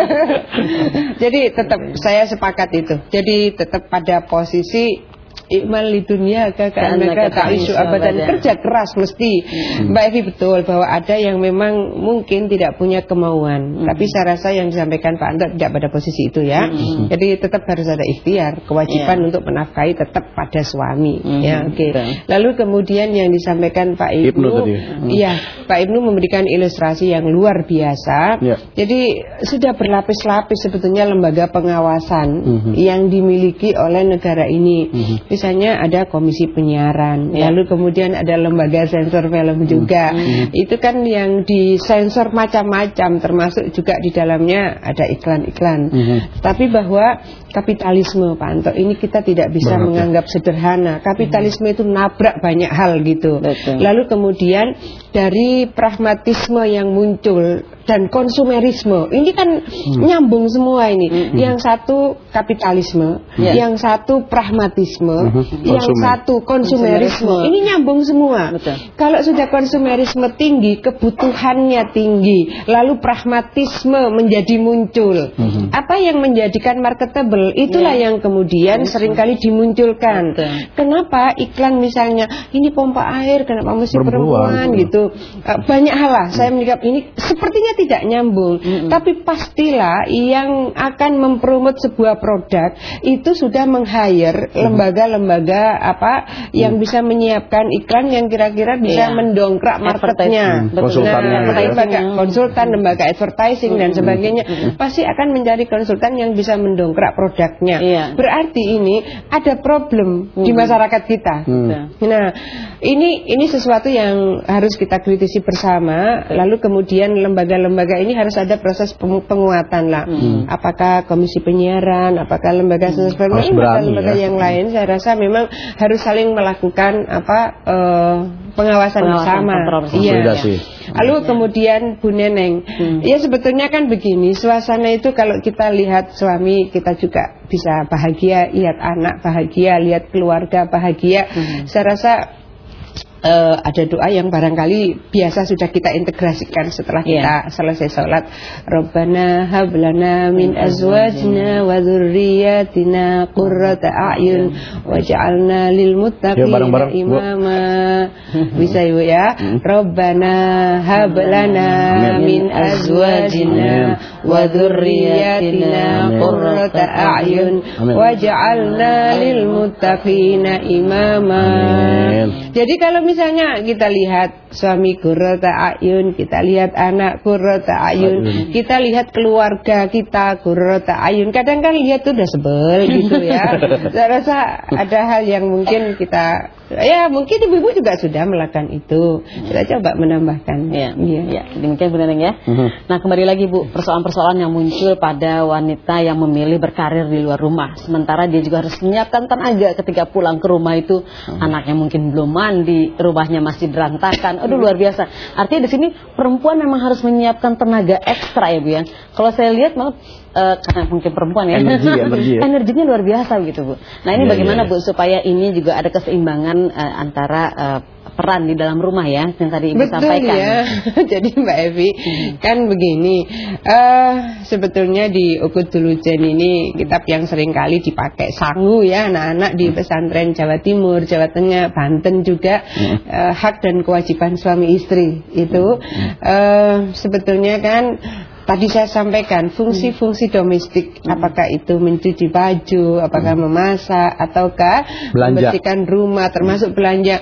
Jadi tetap saya sepakat itu. Jadi tetap pada posisi Iqmal di dunia kakak ta'isu abadan, kerja keras mesti. Mbak Evi betul bahwa ada yang memang mungkin tidak punya kemauan, tapi saya rasa yang disampaikan Pak Anto tidak pada posisi itu ya. Jadi tetap harus ada ikhtiar, kewajiban untuk menafkahi tetap pada suami. Ya, oke. Lalu kemudian yang disampaikan Pak Ibnu, iya, Pak Ibnu memberikan ilustrasi yang luar biasa. Jadi sudah berlapis-lapis sebetulnya lembaga pengawasan yang dimiliki oleh negara ini. Misalnya ada komisi penyiaran, lalu kemudian ada lembaga sensor film juga. Itu kan yang disensor macam-macam, termasuk juga di dalamnya ada iklan-iklan. Tapi bahwa kapitalisme, Pak Anto, ini kita tidak bisa menganggap sederhana. Kapitalisme itu nabrak banyak hal gitu. Lalu kemudian dari pragmatisme yang muncul dan konsumerisme, ini kan nyambung semua ini. Yang satu kapitalisme, yang satu pragmatisme, yang satu konsumerisme. Ini nyambung semua. Kalau sudah konsumerisme tinggi, kebutuhannya tinggi, lalu pragmatisme menjadi muncul. Apa yang menjadikan marketable, itulah yang kemudian seringkali dimunculkan. Kenapa iklan misalnya, ini pompa air, kenapa mesti perempuan gitu. Banyak hal lah, saya menganggap ini sepertinya tidak nyambung. Tapi pastilah yang akan mempromot sebuah produk itu sudah meng-hire lembaga-lembaga yang bisa menyiapkan iklan yang kira-kira bisa mendongkrak marketnya. Konsultan, lembaga advertising dan sebagainya pasti akan mencari konsultan yang bisa mendongkrak produknya. Berarti ini ada problem di masyarakat kita. Nah, ini sesuatu yang harus kita kritisi bersama. Lalu kemudian lembaga-lembaga ini harus ada proses penguatan lah. Apakah komisi penyiaran, apakah lembaga lembaga yang lain, saya rasa memang harus saling melakukan pengawasan bersama. Lalu kemudian Bu Neneng, ya sebetulnya kan begini, suasana itu kalau kita lihat suami, kita juga bisa bahagia, lihat anak bahagia, lihat keluarga bahagia. Saya rasa ada doa yang barangkali biasa sudah kita integrasikan setelah kita selesai sholat. Rabbana hablana min azwajina wa dzurriyyatina qurrata a'yun waj'alna lil muttaqina imama. Bisa Ibu ya. Rabbana hablana min azwajina wa dzurriyyatina qurrata a'yun waj'alna lil muttaqina imama. Jadi kalau misalnya kita lihat suami qurrata a'yun, kita lihat anak qurrata a'yun, kita lihat keluarga kita qurrata a'yun. Kadang kan lihat tuh udah sebel gitu ya. Saya rasa ada hal yang mungkin kita, ya mungkin ibu-ibu juga sudah melakukan itu. Kita coba menambahkan. Demikian Bu Neneng ya. Nah, kembali lagi Bu, persoalan-persoalan yang muncul pada wanita yang memilih berkarir di luar rumah, sementara dia juga harus menyiapkan tenaga ketika pulang ke rumah itu. Anaknya mungkin belum mandi, rumahnya masih berantakan. Aduh, luar biasa. Artinya di sini perempuan memang harus menyiapkan tenaga ekstra ya Bu ya. Kalau saya lihat malah karena mungkin perempuan ya, energinya luar biasa gitu Bu. Nah, ini bagaimana Bu supaya ini juga ada keseimbangan antara peran di dalam rumah ya, yang tadi Ibu sampaikan. Ya. Jadi Mbak Evi, kan begini, sebetulnya di Ukut Dulujen ini kitab yang sering kali dipakai sangu ya anak-anak di pesantren Jawa Timur, Jawa Tengah, Banten juga. Hak dan kewajiban suami istri itu sebetulnya kan tadi saya sampaikan fungsi-fungsi domestik, apakah itu mencuci baju, apakah memasak, ataukah membersihkan rumah, termasuk belanja.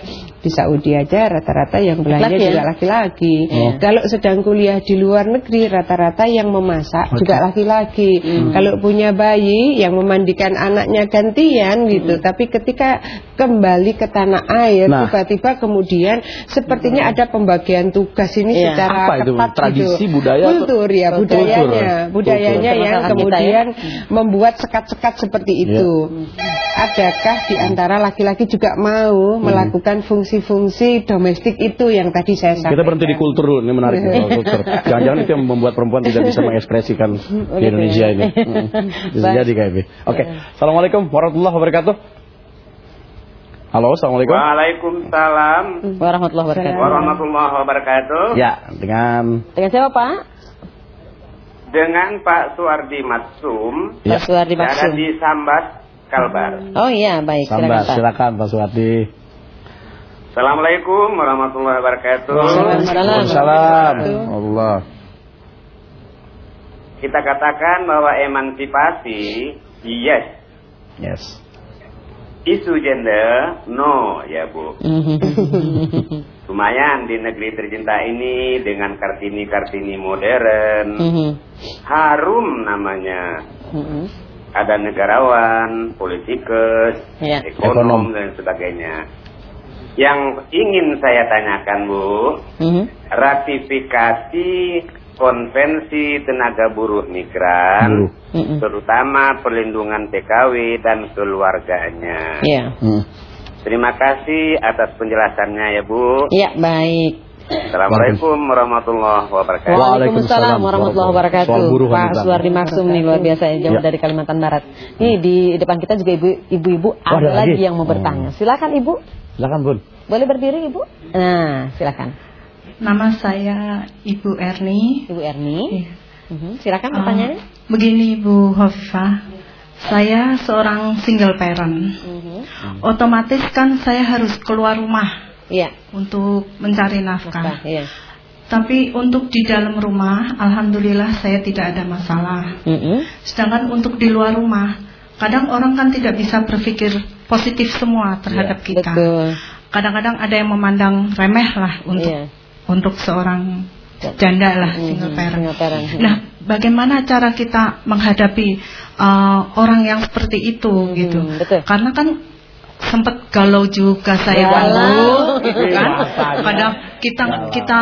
di Saudi aja rata-rata yang belanja juga laki-laki. Kalau sedang kuliah di luar negeri rata-rata yang memasak juga laki-laki. Kalau punya bayi yang memandikan anaknya gantian gitu. Tapi ketika kembali ke tanah air tiba-tiba kemudian sepertinya ada pembagian tugas ini secara ketat tradisi gitu. budaya Kultur ya, budayanya yang kemudian membuat sekat-sekat seperti itu. Adakah di antara laki-laki juga mau melakukan fungsi-fungsi domestik itu yang tadi saya sampaikan? Kita berhenti di kultur dulu, ini menarik kultur. Jangan-jangan itu yang membuat perempuan tidak bisa mengekspresikan di Indonesia ini. Bisa jadi KIP. Oke. Assalamualaikum warahmatullahi wabarakatuh. Halo, assalamualaikum. Waalaikumsalam warahmatullahi wabarakatuh. Ya, dengan siapa Pak? Dengan Pak Suwardi Maksum. Pak Suwardi Maksum. Ada di Sambas, Kalbar. Oh iya, baik. Silakan Pak Suwardi. Assalamualaikum warahmatullahi wabarakatuh. Waalaikumsalam. Allah. Kita katakan bahwa emansipasi, yes. Isu gender, no, ya Bu. Lumayan di negeri tercinta ini dengan Kartini-Kartini modern. Harum namanya. Ada negarawan, politikus, ekonom dan sebagainya. Yang ingin saya tanyakan Bu, ratifikasi konvensi tenaga buruh migran, terutama perlindungan TKW dan keluarganya. Terima kasih atas penjelasannya ya Bu. Ya, baik. Assalamualaikum warahmatullahi wabarakatuh. Waalaikumsalam warahmatullahi wabarakatuh. Pak Suwardi Maksum nih luar biasa jauh dari Kalimantan Barat. Nih di depan kita juga ibu-ibu ada lagi yang mau bertanya. Silakan Ibu. Silakan Bun. Boleh berdiri Ibu? Nah, silakan. Nama saya Ibu Erni. Ibu Erni. Silakan pertanyaannya. Begini Bu Hofifah, saya seorang single parent. Otomatis kan saya harus keluar rumah untuk mencari nafkah. Tapi untuk di dalam rumah, alhamdulillah saya tidak ada masalah. Sedangkan untuk di luar rumah, kadang orang kan tidak bisa berpikir positif semua terhadap kita. Kadang-kadang ada yang memandang remeh lah untuk seorang janda lah, single parent. Nah, bagaimana cara kita menghadapi orang yang seperti itu gitu? Karena kan sempat galau juga saya galau, gitu kan? Padahal kita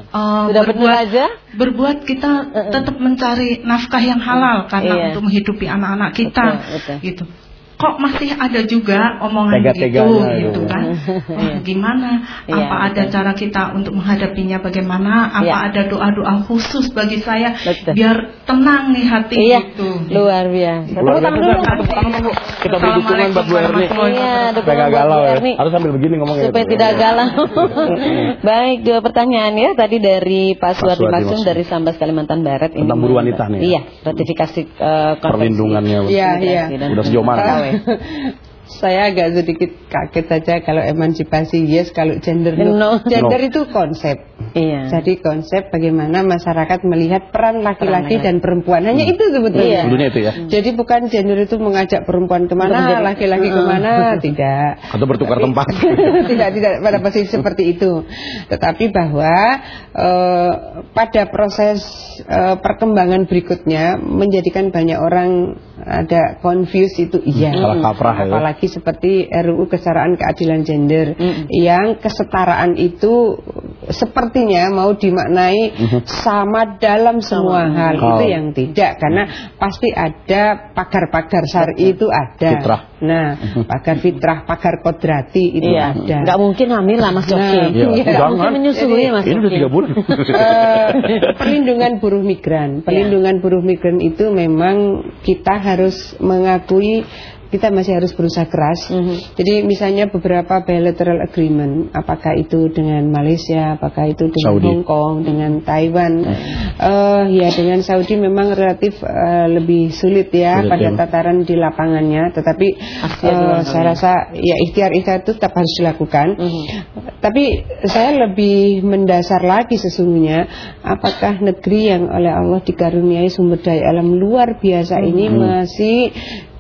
berbuat kita tetap mencari nafkah yang halal karena untuk menghidupi anak-anak kita, gitu. Kok masih ada juga omongan gitu kan? Gimana? Apa ada cara kita untuk menghadapinya? Bagaimana? Apa ada doa-doa khusus bagi saya biar tenang nih hati gitu? Luar biasa. Tepuk tangan dulu. Kita beri dukungan buat Bu Erni. Supaya galau ya. Harus sambil begini ngomongnya. Supaya tidak galau. Baik, dua pertanyaan ya tadi dari Pak Suwardi Maksum dari Sambas Kalimantan Barat. Tentang buruh wanita nih. Iya, ratifikasi perlindungannya. Iya. Udah sejauh mana? Saya agak sedikit kaget saja kalau emansipasi yes, kalau gender no. Gender itu konsep. Jadi konsep bagaimana masyarakat melihat peran laki-laki dan perempuan. Hanya itu sebetulnya. Itu ya. Jadi bukan gender itu mengajak perempuan kemana, laki-laki kemana, tidak. Atau bertukar tempat. tidak pada posisi seperti itu. Tetapi bahwa pada proses perkembangan berikutnya menjadikan banyak orang ada confuse itu salah kaprah ya. Apalagi seperti RUU Kesetaraan Keadilan Gender yang kesetaraan itu sepertinya mau dimaknai sama dalam semua hal. Itu yang tidak, karena pasti ada pagar-pagar syar'i itu ada. Fitrah. Nah, pagar fitrah, pagar kodrati itu ada. Nggak mungkin hamil lah Mas Joki. Nggak mungkin menyusui Mas Joki. Ini udah 3 bulan. Perlindungan buruh migran. Perlindungan buruh migran itu memang kita harus mengakui kita masih harus berusaha keras. Jadi misalnya beberapa bilateral agreement, apakah itu dengan Malaysia, apakah itu dengan Hong Kong, dengan Taiwan, ya dengan Saudi memang relatif lebih sulit ya pada tataran di lapangannya. Tetapi saya rasa ya ikhtiar-ikhtiar itu tetap harus dilakukan. Tapi saya lebih mendasar lagi sesungguhnya, apakah negeri yang oleh Allah dikaruniai sumber daya alam luar biasa ini masih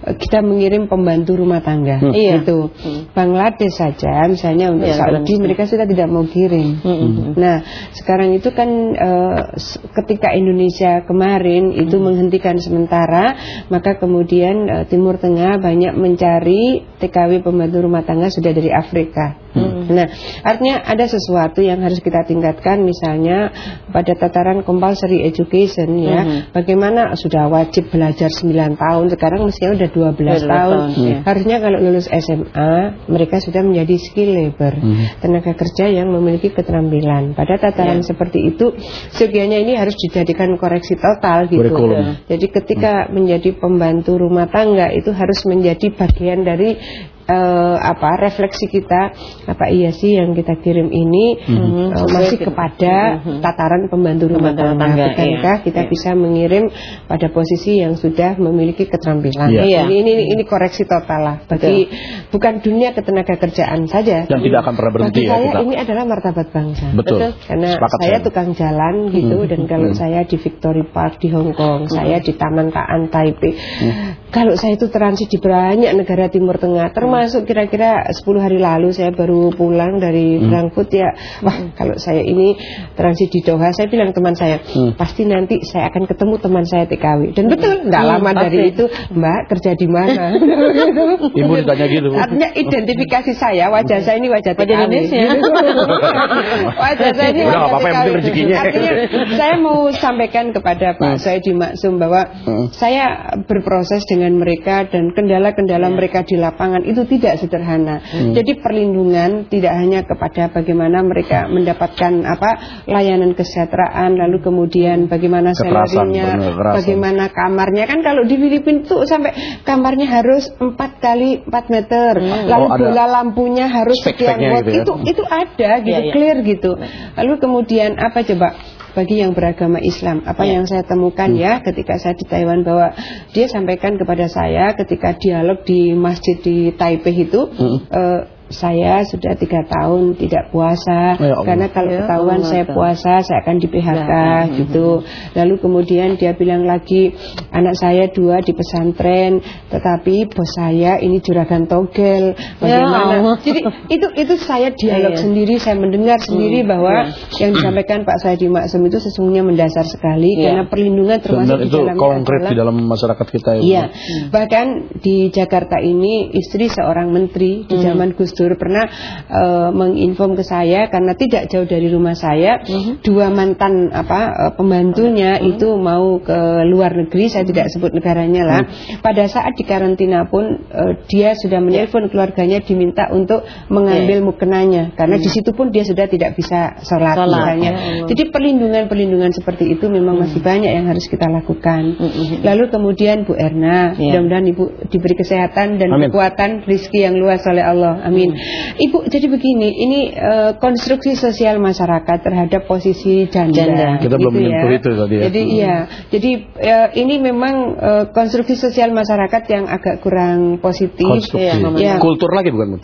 kita mengirim pembantu rumah tangga. Gitu. Bangladesh saja misalnya untuk Saudi mereka sudah tidak mau kirim. Nah, sekarang itu kan ketika Indonesia kemarin itu menghentikan sementara, maka kemudian Timur Tengah banyak mencari TKW pembantu rumah tangga sudah dari Afrika. Nah, artinya ada sesuatu yang harus kita tingkatkan, misalnya pada tataran compulsory education ya. Bagaimana sudah wajib belajar 9 tahun, sekarang mestinya udah 12 tahun. Harusnya kalau lulus SMA mereka sudah menjadi skill labor, tenaga kerja yang memiliki keterampilan. Pada tataran seperti itu, sebenarnya ini harus dijadikan koreksi total gitu. Jadi ketika menjadi pembantu rumah tangga itu harus menjadi bagian dari refleksi kita, apa iya sih yang kita kirim ini masih kepada tataran pembantu rumah tangga, bukankah kita bisa mengirim pada posisi yang sudah memiliki keterampilan. Ini koreksi total lah bagi bukan dunia ketenaga kerjaan saja dan tidak akan pernah berhenti. Bagi saya ini adalah martabat bangsa. Betul. Karena saya tukang jalan gitu, dan kalau saya di Victory Park di Hong Kong, saya di Taman Taan Taipei, kalau saya itu transit di banyak negara Timur Tengah, termasuk kira-kira 10 hari lalu saya baru pulang dari Frankfurt ya. Wah, kalau saya ini transit di Doha, saya bilang teman saya, pasti nanti saya akan ketemu teman saya TKW. Dan betul, nggak lama dari itu, Mbak kerja di mana? Ibu ditanya gitu. Artinya identifikasi saya, wajah saya ini wajah TKW. Wajah saya ini wajah TKW. Artinya saya mau sampaikan kepada Pak Saidi Maksum bahwa saya berproses dengan mereka, dan kendala-kendala mereka di lapangan itu tidak sederhana. Jadi perlindungan tidak hanya kepada bagaimana mereka mendapatkan layanan kesejahteraan, lalu kemudian bagaimana salarinya, bagaimana kamarnya. Kan kalau di Filipina tuh sampai kamarnya harus 4 kali 4 meter, lalu bola lampunya harus sekian watt. Gitu ya? Itu ada gitu, clear gitu. Lalu kemudian apa coba? Bagi yang beragama Islam, apa yang saya temukan ya ketika saya di Taiwan, bahwa dia sampaikan kepada saya ketika dialog di masjid di Taipei itu, saya sudah 3 tahun tidak puasa, karena kalau ketahuan saya puasa saya akan di PHK gitu. Lalu kemudian dia bilang lagi, anak saya 2 di pesantren, tetapi bos saya ini juragan togel, bagaimana? Jadi itu saya dialog sendiri, saya mendengar sendiri bahwa yang disampaikan Pak Saidi Maksum itu sesungguhnya mendasar sekali, karena perlindungan termasuk itu konkret di dalam masyarakat kita. Iya, bahkan di Jakarta ini istri seorang menteri di zaman Gus Dur pernah menginform ke saya, karena tidak jauh dari rumah saya 2 mantan pembantunya itu mau ke luar negeri, saya tidak sebut negaranya lah. Pada saat di karantina pun dia sudah menelpon keluarganya diminta untuk mengambil mukenanya, karena di situ pun dia sudah tidak bisa sholat misalnya. Jadi perlindungan seperti itu memang masih banyak yang harus kita lakukan. Lalu kemudian Bu Erna, mudah-mudahan Ibu diberi kesehatan dan kekuatan, rezeki yang luas oleh Allah, amin. Ibu, jadi begini, ini konstruksi sosial masyarakat terhadap posisi janda. Kita belum menyentuh itu tadi ya. Jadi ini memang konstruksi sosial masyarakat yang agak kurang positif. Kultur lagi bukan?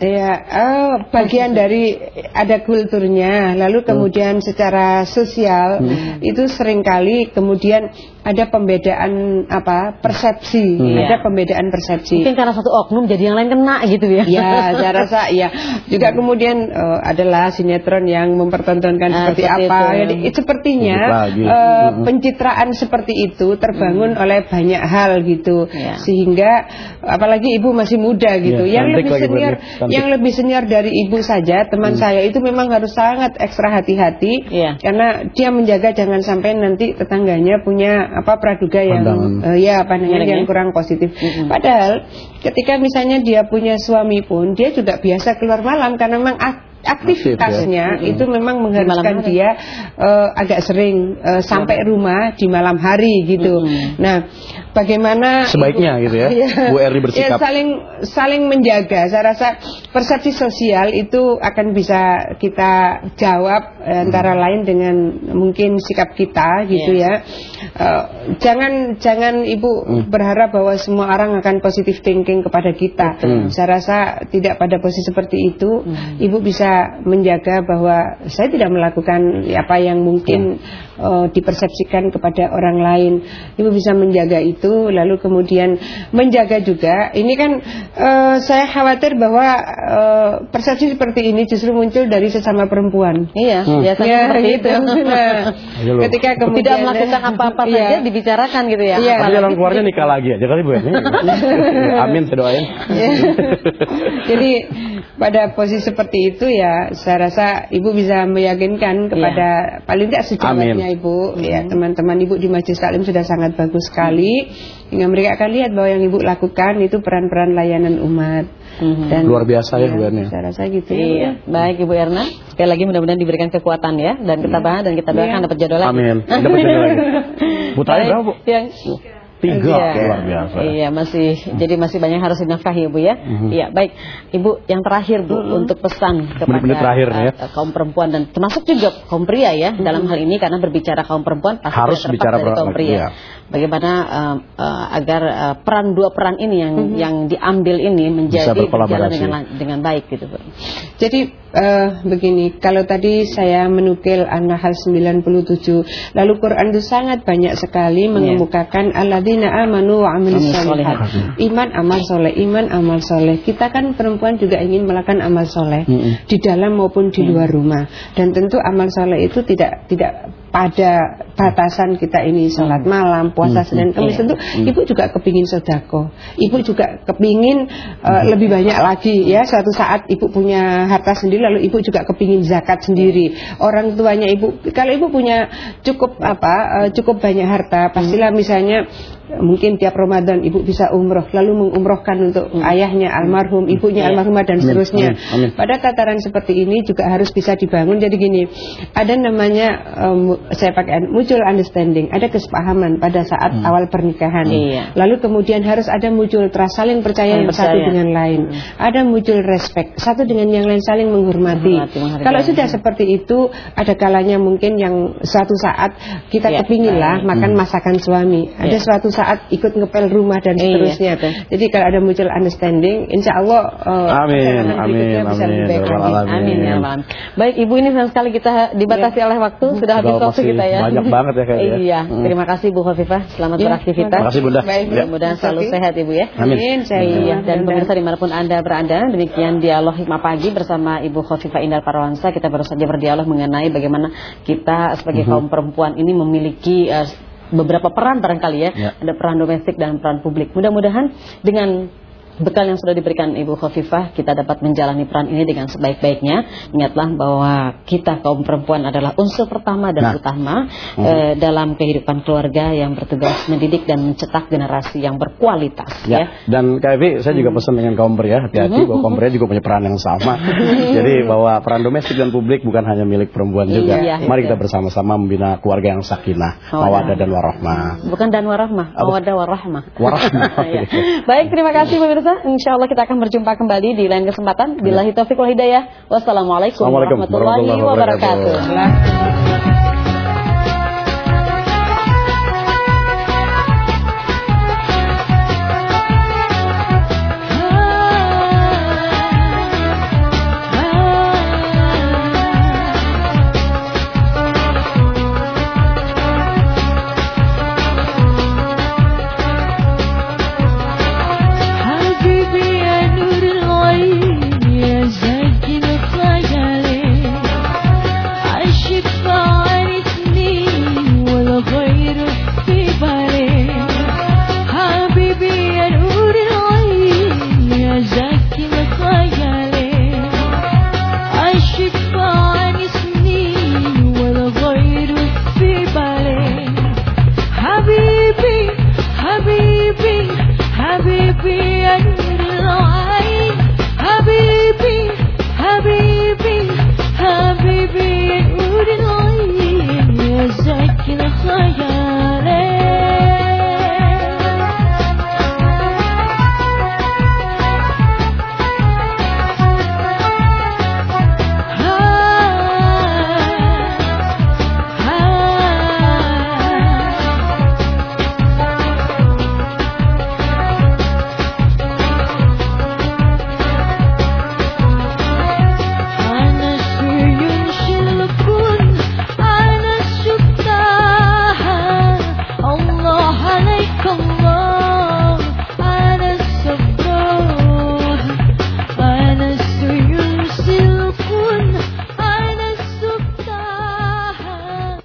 Bagian dari ada kulturnya, lalu kemudian secara sosial itu seringkali kemudian ada pembedaan persepsi, ada pembedaan persepsi. Mungkin karena satu oknum jadi yang lain kena gitu ya. Ya, saya rasa ya. Juga kemudian adalah sinetron yang mempertontonkan seperti apa. Jadi sepertinya pencitraan seperti itu terbangun oleh banyak hal gitu. Sehingga apalagi ibu masih muda gitu. Yang lebih senior dari ibu saja, teman saya itu memang harus sangat ekstra hati-hati, karena dia menjaga jangan sampai nanti tetangganya punya praduga yang pandangan yang kurang positif. Padahal ketika misalnya dia punya suami pun dia juga biasa keluar malam, karena memang aktivitasnya itu memang mengharuskan dia agak sering sampai rumah di malam hari gitu. Nah, bagaimana sebaiknya gitu ya, Bu Erni bersikap saling menjaga. Saya rasa persepsi sosial itu akan bisa kita jawab antara lain dengan mungkin sikap kita gitu ya. Jangan Ibu berharap bahwa semua orang akan positive thinking kepada kita. Saya rasa tidak pada posisi seperti itu. Ibu bisa menjaga bahwa saya tidak melakukan apa yang mungkin dipersepsikan kepada orang lain. Ibu bisa menjaga itu. itu, lalu kemudian menjaga juga. Ini kan saya khawatir bahwa persepsi seperti ini justru muncul dari sesama perempuan. Iya, biasanya seperti itu. Nah, ketika kemudian tidak melakukan apa-apa saja dibicarakan gitu ya. Iya. Jalan keluarnya nikah lagi aja kali Bu ya. Amin, saya doain. Jadi pada posisi seperti itu ya, saya rasa Ibu bisa meyakinkan kepada paling tidak sejalannya Ibu, ya teman-teman Ibu di Majelis Taklim sudah sangat bagus sekali, hingga mereka akan lihat bahwa yang Ibu lakukan itu peran-peran layanan umat. Dan luar biasa ya Bu Erna. Saya rasa gitu. Iya. Baik Ibu Erna, sekali lagi mudah-mudahan diberikan kekuatan ya, dan ketabahan, dan kita doakan dapat jodoh lagi. Amin. Dapat jodoh lagi. Putranya berapa Bu? Yang 3, luar biasa. Iya, jadi masih banyak harus dinafkahi Bu ya. Iya, baik. Ibu, yang terakhir Bu, untuk pesan kepada terakhir, ya. kaum perempuan dan termasuk juga kaum pria ya, dalam hal ini, karena berbicara kaum perempuan pasti harus bicara dari kaum pria. Iya. Bagaimana agar dua peran ini yang diambil ini menjadi berjalan dengan baik gitu Bu. Jadi begini, kalau tadi saya menukil An-Nahl 97, lalu Quran itu sangat banyak sekali mengemukakan alladzina amanu wa amilus shalihat. Iman amal soleh, iman amal soleh. Kita kan perempuan juga ingin melakukan amal soleh di dalam maupun di luar rumah. Dan tentu amal soleh itu tidak pada batasan kita ini sholat malam, puasa Senin Kamis. Tentu Ibu juga kepingin sedekah, Ibu juga kepingin lebih banyak lagi ya. Suatu saat Ibu punya harta sendiri, lalu Ibu juga kepingin zakat sendiri. Orang tuanya Ibu, kalau Ibu punya cukup banyak harta, pastilah misalnya mungkin tiap Ramadan Ibu bisa umroh, lalu mengumrohkan untuk ayahnya almarhum, ibunya almarhumah, dan seterusnya. Pada tataran seperti ini juga harus bisa dibangun. Jadi gini, ada namanya saya pakai mutual understanding, ada kesepahaman pada saat awal pernikahan. Lalu kemudian harus ada mutual trust, saling percaya yang satu dengan lain. Ada mutual respect, satu dengan yang lain saling menghormati. Kalau sudah seperti itu, ada kalanya mungkin yang suatu saat kita kepinginlah makan masakan suami, ada suatu saat ikut ngepel rumah dan seterusnya. Jadi kalau ada mutual understanding, insya Allah amin. Baik Ibu, ini sayang sekali kita dibatasi oleh waktu, sudah habis waktu kita ya. Banyak banget ya kayaknya. Iya, terima kasih Bu Khofifah, selamat beraktivitas. Terima kasih Bunda. Mudah-mudahan selalu sehat Ibu ya. Amin. Dan pemirsa dimanapun Anda berada, demikian dialog Hikmah Pagi bersama Ibu Khofifah Indar Parawansa. Kita baru saja berdialog mengenai bagaimana kita sebagai kaum perempuan ini memiliki beberapa peran barangkali ya. Ada peran domestik dan peran publik. Mudah-mudahan dengan bekal yang sudah diberikan Ibu Khofifah, kita dapat menjalani peran ini dengan sebaik-baiknya. Ingatlah bahwa kita kaum perempuan adalah unsur pertama dan utama dalam kehidupan keluarga yang bertugas mendidik dan mencetak generasi yang berkualitas. Dan KFI, saya juga pesan dengan kaum pria, hati-hati bahwa kaum pria juga punya peran yang sama. Jadi bahwa peran domestik dan publik bukan hanya milik perempuan juga. Mari kita bersama-sama membina keluarga yang sakinah, mawaddah dan warahmah. Bukan dan warahmah, mawaddah warahmah. Warahmah. Baik, terima kasih pemirsa. Insya Allah kita akan berjumpa kembali di lain kesempatan. Billahi taufiq wal hidayah. Wassalamualaikum warahmatullahi wabarakatuh.